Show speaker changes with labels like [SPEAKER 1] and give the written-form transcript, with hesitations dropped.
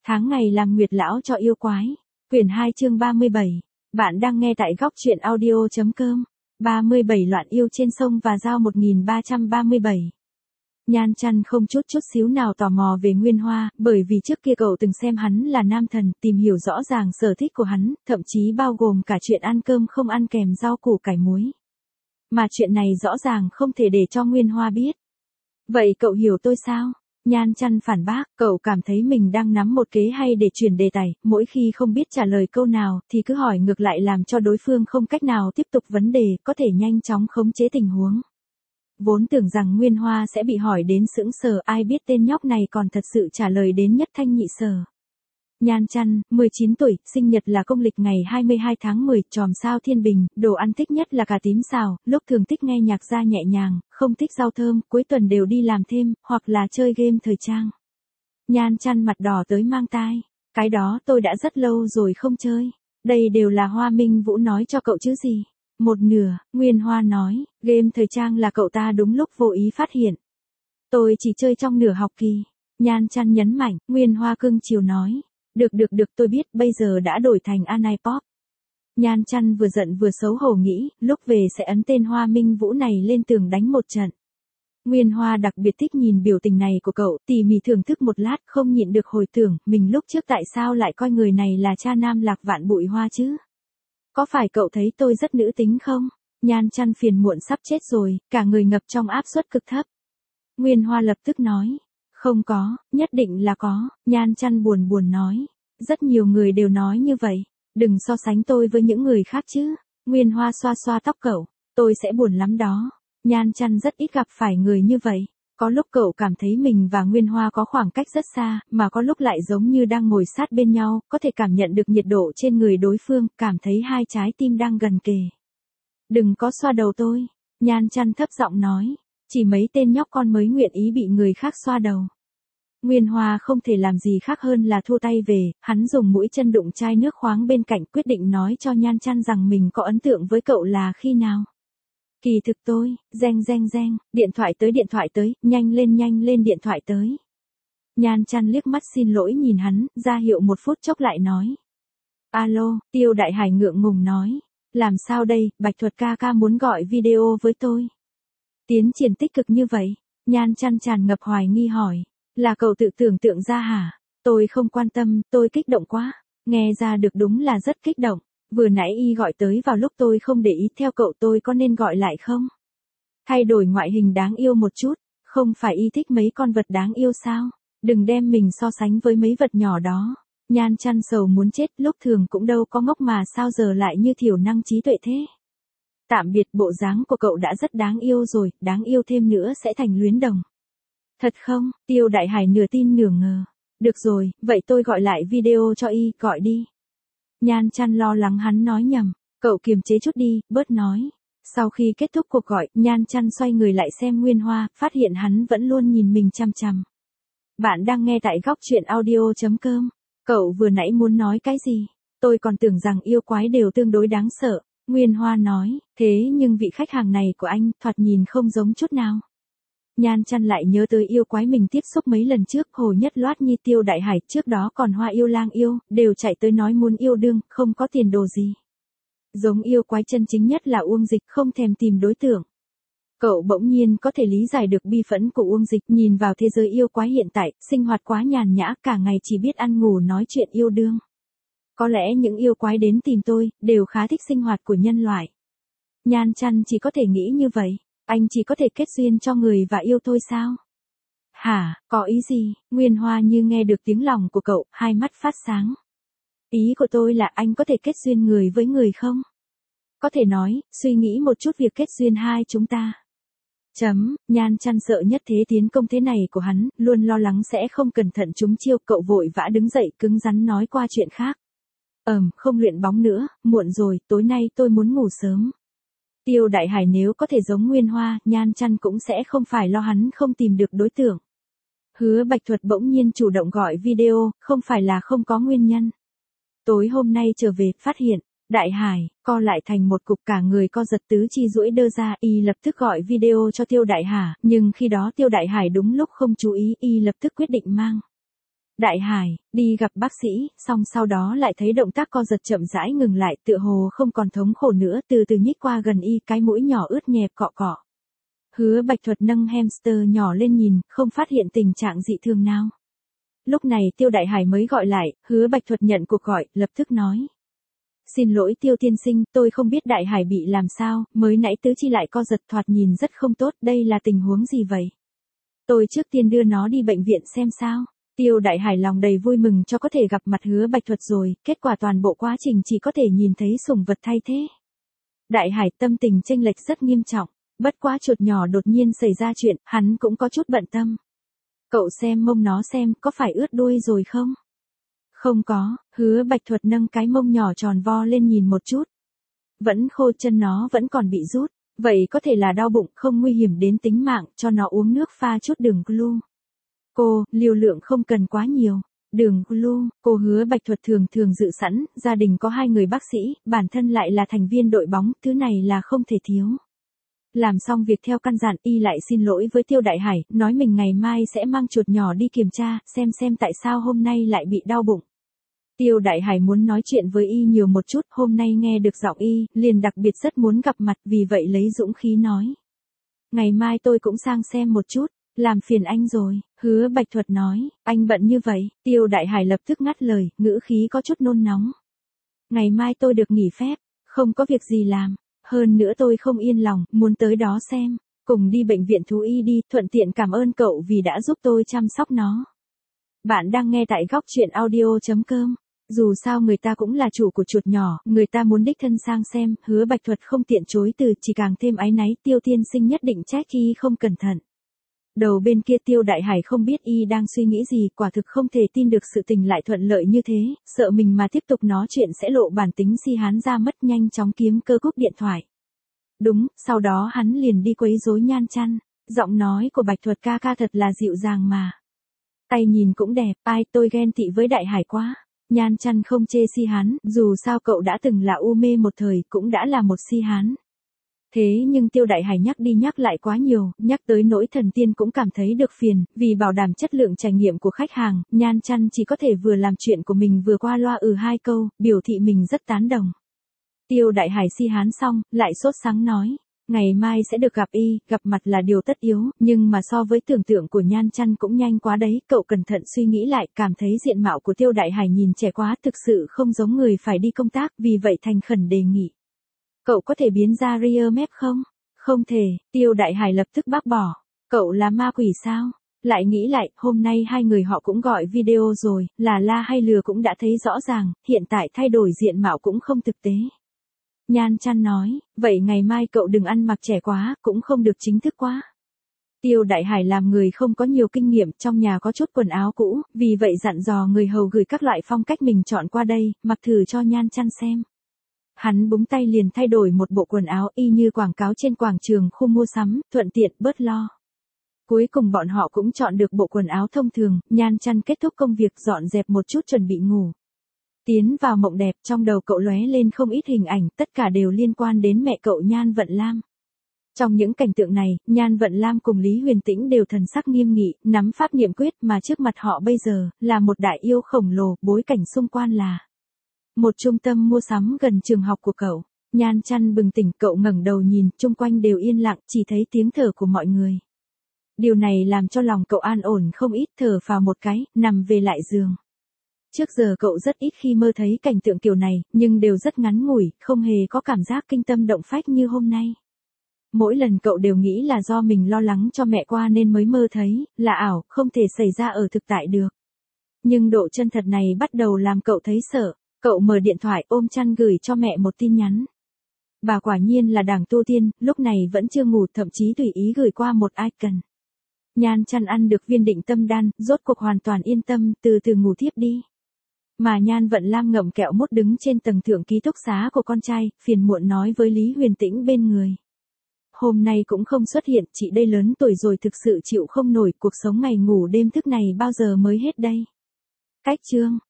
[SPEAKER 1] Tháng ngày làm nguyệt lão cho yêu quái. Quyển 2 chương 37. Bạn đang nghe tại góc truyện audio.com. 37 loạn yêu trên sông và giao 1337. Nhan Chăn không chút xíu nào tò mò về Nguyên Hoa, bởi vì trước kia cậu từng xem hắn là nam thần, tìm hiểu rõ ràng sở thích của hắn, thậm chí bao gồm cả chuyện ăn cơm không ăn kèm rau củ cải muối. Mà chuyện này rõ ràng không thể để cho Nguyên Hoa biết. Vậy cậu hiểu tôi sao? Nhan Chăn phản bác, cậu cảm thấy mình đang nắm một kế hay để chuyển đề tài, mỗi khi không biết trả lời câu nào thì cứ hỏi ngược lại làm cho đối phương không cách nào tiếp tục vấn đề, có thể nhanh chóng khống chế tình huống. Vốn tưởng rằng Nguyên Hoa sẽ bị hỏi đến sững sờ, ai biết tên nhóc này còn thật sự trả lời đến nhất thanh nhị sở. Nhan Chăn, 19 tuổi, sinh nhật là công lịch ngày 22 tháng 10, chòm sao thiên bình, đồ ăn thích nhất là cà tím xào, lúc thường thích nghe nhạc ra nhẹ nhàng, không thích rau thơm, cuối tuần đều đi làm thêm, hoặc là chơi game thời trang. Nhan Chăn mặt đỏ tới mang tai, cái đó tôi đã rất lâu rồi không chơi, đây đều là Hoa Minh Vũ nói cho cậu chứ gì. Một nửa, Nguyên Hoa nói, game thời trang là cậu ta đúng lúc vô ý phát hiện. Tôi chỉ chơi trong nửa học kỳ. Nhan Chăn nhấn mạnh, Nguyên Hoa cưng chiều nói. Được tôi biết, bây giờ đã đổi thành Anipop. Nhan Chăn vừa giận vừa xấu hổ nghĩ, lúc về sẽ ấn tên Hoa Minh Vũ này lên tường đánh một trận. Nguyên Hoa đặc biệt thích nhìn biểu tình này của cậu, tỉ mỉ thưởng thức một lát, không nhịn được hồi tưởng, mình lúc trước tại sao lại coi người này là cha nam lạc vạn bụi hoa chứ? Có phải cậu thấy tôi rất nữ tính không? Nhan Chăn phiền muộn sắp chết rồi, cả người ngập trong áp suất cực thấp. Nguyên Hoa lập tức nói. Không có, nhất định là có, Nhan Chăn buồn nói. Rất nhiều người đều nói như vậy, đừng so sánh tôi với những người khác chứ. Nguyên Hoa xoa tóc cậu, tôi sẽ buồn lắm đó. Nhan Chăn rất ít gặp phải người như vậy. Có lúc cậu cảm thấy mình và Nguyên Hoa có khoảng cách rất xa, mà có lúc lại giống như đang ngồi sát bên nhau, có thể cảm nhận được nhiệt độ trên người đối phương, cảm thấy hai trái tim đang gần kề. Đừng có xoa đầu tôi, Nhan Chăn thấp giọng nói, chỉ mấy tên nhóc con mới nguyện ý bị người khác xoa đầu. Nguyên Hoa không thể làm gì khác hơn là thua tay về, hắn dùng mũi chân đụng chai nước khoáng bên cạnh, quyết định nói cho Nhan Chăn rằng mình có ấn tượng với cậu là khi nào. Kỳ thực tôi, reng, điện thoại tới, nhanh lên điện thoại tới. Nhan Chăn liếc mắt xin lỗi nhìn hắn, ra hiệu một phút chốc lại nói. Alo, Tiêu Đại Hải ngượng ngùng nói. Làm sao đây, Bạch Thuật ca muốn gọi video với tôi. Tiến triển tích cực như vậy, Nhan Chăn tràn ngập hoài nghi hỏi. Là cậu tự tưởng tượng ra hả? Tôi không quan tâm, tôi kích động quá. Nghe ra được đúng là rất kích động. Vừa nãy y gọi tới vào lúc tôi không để ý, theo cậu tôi có nên gọi lại không? Thay đổi ngoại hình đáng yêu một chút, không phải y thích mấy con vật đáng yêu sao? Đừng đem mình so sánh với mấy vật nhỏ đó. Nhan Chăn sầu muốn chết, lúc thường cũng đâu có ngốc mà sao giờ lại như thiểu năng trí tuệ thế. Tạm biệt, bộ dáng của cậu đã rất đáng yêu rồi, đáng yêu thêm nữa sẽ thành luyến đồng. Thật không? Tiêu Đại Hải nửa tin nửa ngờ. Được rồi, vậy tôi gọi lại video cho y, gọi đi. Nhan Chăn lo lắng hắn nói nhầm, cậu kiềm chế chút đi, bớt nói. Sau khi kết thúc cuộc gọi, Nhan Chăn xoay người lại xem Nguyên Hoa, phát hiện hắn vẫn luôn nhìn mình chằm chằm. Bạn đang nghe tại góc truyện audio.com. Cậu vừa nãy muốn nói cái gì? Tôi còn tưởng rằng yêu quái đều tương đối đáng sợ. Nguyên Hoa nói, thế nhưng vị khách hàng này của anh, thoạt nhìn không giống chút nào. Nhan Chăn lại nhớ tới yêu quái mình tiếp xúc mấy lần trước, Hồ Nhất Loát Nhi, Tiêu Đại Hải, trước đó còn Hoa Yêu Lang Yêu, đều chạy tới nói muốn yêu đương, không có tiền đồ gì. Giống yêu quái chân chính nhất là Uông Dịch, không thèm tìm đối tượng. Cậu bỗng nhiên có thể lý giải được bi phẫn của Uông Dịch, nhìn vào thế giới yêu quái hiện tại, sinh hoạt quá nhàn nhã, cả ngày chỉ biết ăn ngủ nói chuyện yêu đương. Có lẽ những yêu quái đến tìm tôi, đều khá thích sinh hoạt của nhân loại. Nhan Chăn chỉ có thể nghĩ như vậy. Anh chỉ có thể kết duyên cho người và yêu thôi sao? Hả, có ý gì? Nguyên Hoa như nghe được tiếng lòng của cậu, hai mắt phát sáng. Ý của tôi là anh có thể kết duyên người với người không? Có thể nói, suy nghĩ một chút việc kết duyên hai chúng ta. Nhan Chăn sợ nhất thế tiến công thế này của hắn, luôn lo lắng sẽ không cẩn thận trúng chiêu, cậu vội vã đứng dậy cứng rắn nói qua chuyện khác. Không luyện bóng nữa, muộn rồi, tối nay tôi muốn ngủ sớm. Tiêu Đại Hải nếu có thể giống Nguyên Hoa, Nhan Chăn cũng sẽ không phải lo hắn không tìm được đối tượng. Hứa Bạch Thuật bỗng nhiên chủ động gọi video, không phải là không có nguyên nhân. Tối hôm nay trở về, phát hiện, Đại Hải, co lại thành một cục, cả người co giật tứ chi duỗi đơ ra, y lập tức gọi video cho Tiêu Đại Hải, nhưng khi đó Tiêu Đại Hải đúng lúc không chú ý, y lập tức quyết định mang. Đại Hải, đi gặp bác sĩ, xong sau đó lại thấy động tác co giật chậm rãi ngừng lại, tựa hồ không còn thống khổ nữa, từ từ nhích qua gần y, cái mũi nhỏ ướt nhẹp cọ cọ. Hứa Bạch Thuật nâng hamster nhỏ lên nhìn, không phát hiện tình trạng dị thường nào. Lúc này Tiêu Đại Hải mới gọi lại, Hứa Bạch Thuật nhận cuộc gọi, lập tức nói. Xin lỗi Tiêu tiên sinh, tôi không biết Đại Hải bị làm sao, mới nãy tứ chi lại co giật thoạt nhìn rất không tốt, đây là tình huống gì vậy? Tôi trước tiên đưa nó đi bệnh viện xem sao. Tiêu Đại Hải lòng đầy vui mừng cho có thể gặp mặt Hứa Bạch Thuật rồi, kết quả toàn bộ quá trình chỉ có thể nhìn thấy sủng vật thay thế. Đại Hải tâm tình chênh lệch rất nghiêm trọng, bất quá chuột nhỏ đột nhiên xảy ra chuyện, hắn cũng có chút bận tâm. Cậu xem mông nó xem, có phải ướt đuôi rồi không? Không có, Hứa Bạch Thuật nâng cái mông nhỏ tròn vo lên nhìn một chút. Vẫn khô, chân nó vẫn còn bị rút, vậy có thể là đau bụng, không nguy hiểm đến tính mạng, cho nó uống nước pha chút đường glu. Cô, liều lượng không cần quá nhiều. Đường glu, cô Hứa Bạch Thuật thường dự sẵn, gia đình có 2 người bác sĩ, bản thân lại là thành viên đội bóng, thứ này là không thể thiếu. Làm xong việc theo căn dặn, y lại xin lỗi với Tiêu Đại Hải, nói mình ngày mai sẽ mang chuột nhỏ đi kiểm tra, xem tại sao hôm nay lại bị đau bụng. Tiêu Đại Hải muốn nói chuyện với y nhiều một chút, hôm nay nghe được giọng y, liền đặc biệt rất muốn gặp mặt, vì vậy lấy dũng khí nói. Ngày mai tôi cũng sang xem một chút, làm phiền anh rồi, Hứa Bạch Thuật nói, anh bận như vậy, Tiêu Đại Hải lập tức ngắt lời, ngữ khí có chút nôn nóng. Ngày mai tôi được nghỉ phép, không có việc gì làm. Hơn nữa tôi không yên lòng, muốn tới đó xem, cùng đi bệnh viện thú y đi, thuận tiện cảm ơn cậu vì đã giúp tôi chăm sóc nó. Bạn đang nghe tại góc truyện audio.com. Dù sao người ta cũng là chủ của chuột nhỏ, người ta muốn đích thân sang xem, Hứa Bạch Thuật không tiện chối từ, chỉ càng thêm áy náy, Tiêu tiên sinh nhất định trách y không cẩn thận. Đầu bên kia Tiêu Đại Hải không biết y đang suy nghĩ gì, quả thực không thể tin được sự tình lại thuận lợi như thế, sợ mình mà tiếp tục nói chuyện sẽ lộ bản tính si hán ra mất, nhanh chóng kiếm cơ cúp điện thoại. Đúng, sau đó hắn liền đi quấy rối Nhan Chăn, giọng nói của Bạch Thuật ca ca thật là dịu dàng mà. Tay nhìn cũng đẹp, ai tôi ghen tị với Đại Hải quá. Nhan Chăn không chê si hán, dù sao cậu đã từng là u mê một thời, cũng đã là một si hán. Thế nhưng Tiêu Đại Hải nhắc đi nhắc lại quá nhiều, nhắc tới nỗi thần tiên cũng cảm thấy được phiền, vì bảo đảm chất lượng trải nghiệm của khách hàng, Nhan Chăn chỉ có thể vừa làm chuyện của mình vừa qua loa 2 câu, biểu thị mình rất tán đồng. Tiêu Đại Hải si hán xong, lại sốt sắng nói, ngày mai sẽ được gặp y, gặp mặt là điều tất yếu, nhưng mà so với tưởng tượng của Nhan Chăn cũng nhanh quá đấy, cậu cẩn thận suy nghĩ lại, cảm thấy diện mạo của Tiêu Đại Hải nhìn trẻ quá, thực sự không giống người phải đi công tác, vì vậy thành khẩn đề nghị. Cậu có thể biến ra rear map không? Không thể, Tiêu Đại Hải lập tức bác bỏ. Cậu là ma quỷ sao? Lại nghĩ lại, hôm nay 2 người họ cũng gọi video rồi, là la hay lừa cũng đã thấy rõ ràng, hiện tại thay đổi diện mạo cũng không thực tế. Nhan Chăn nói, vậy ngày mai cậu đừng ăn mặc trẻ quá, cũng không được chính thức quá. Tiêu Đại Hải làm người không có nhiều kinh nghiệm, trong nhà có chút quần áo cũ, vì vậy dặn dò người hầu gửi các loại phong cách mình chọn qua đây, mặc thử cho Nhan Chăn xem. Hắn búng tay liền thay đổi một bộ quần áo y như quảng cáo trên quảng trường khu mua sắm, thuận tiện bớt lo. Cuối cùng bọn họ cũng chọn được bộ quần áo thông thường, Nhan Chăn kết thúc công việc dọn dẹp một chút chuẩn bị ngủ. Tiến vào mộng đẹp, trong đầu cậu lóe lên không ít hình ảnh, tất cả đều liên quan đến mẹ cậu Nhan Vận Lam. Trong những cảnh tượng này, Nhan Vận Lam cùng Lý Huyền Tĩnh đều thần sắc nghiêm nghị, nắm pháp niệm quyết mà trước mặt họ bây giờ, là một đại yêu khổng lồ, bối cảnh xung quanh là một trung tâm mua sắm gần trường học của cậu. Nhan Chăn bừng tỉnh, cậu ngẩng đầu nhìn, chung quanh đều yên lặng, chỉ thấy tiếng thở của mọi người. Điều này làm cho lòng cậu an ổn không ít, thở phào một cái, nằm về lại giường. Trước giờ cậu rất ít khi mơ thấy cảnh tượng kiểu này, nhưng đều rất ngắn ngủi, không hề có cảm giác kinh tâm động phách như hôm nay. Mỗi lần cậu đều nghĩ là do mình lo lắng cho mẹ qua nên mới mơ thấy, là ảo, không thể xảy ra ở thực tại được. Nhưng độ chân thật này bắt đầu làm cậu thấy sợ. Cậu mở điện thoại ôm chăn gửi cho mẹ một tin nhắn. Bà quả nhiên là đảng tu tiên, lúc này vẫn chưa ngủ, thậm chí tùy ý gửi qua một icon. Nhan Chăn ăn được viên định tâm đan, rốt cuộc hoàn toàn yên tâm, từ từ ngủ thiếp đi. Mà Nhan Vận Lam ngậm kẹo mút đứng trên tầng thượng ký túc xá của con trai, phiền muộn nói với Lý Huyền Tĩnh bên người. Hôm nay cũng không xuất hiện, chị đây lớn tuổi rồi thực sự chịu không nổi, cuộc sống ngày ngủ đêm thức này bao giờ mới hết đây. Cách chương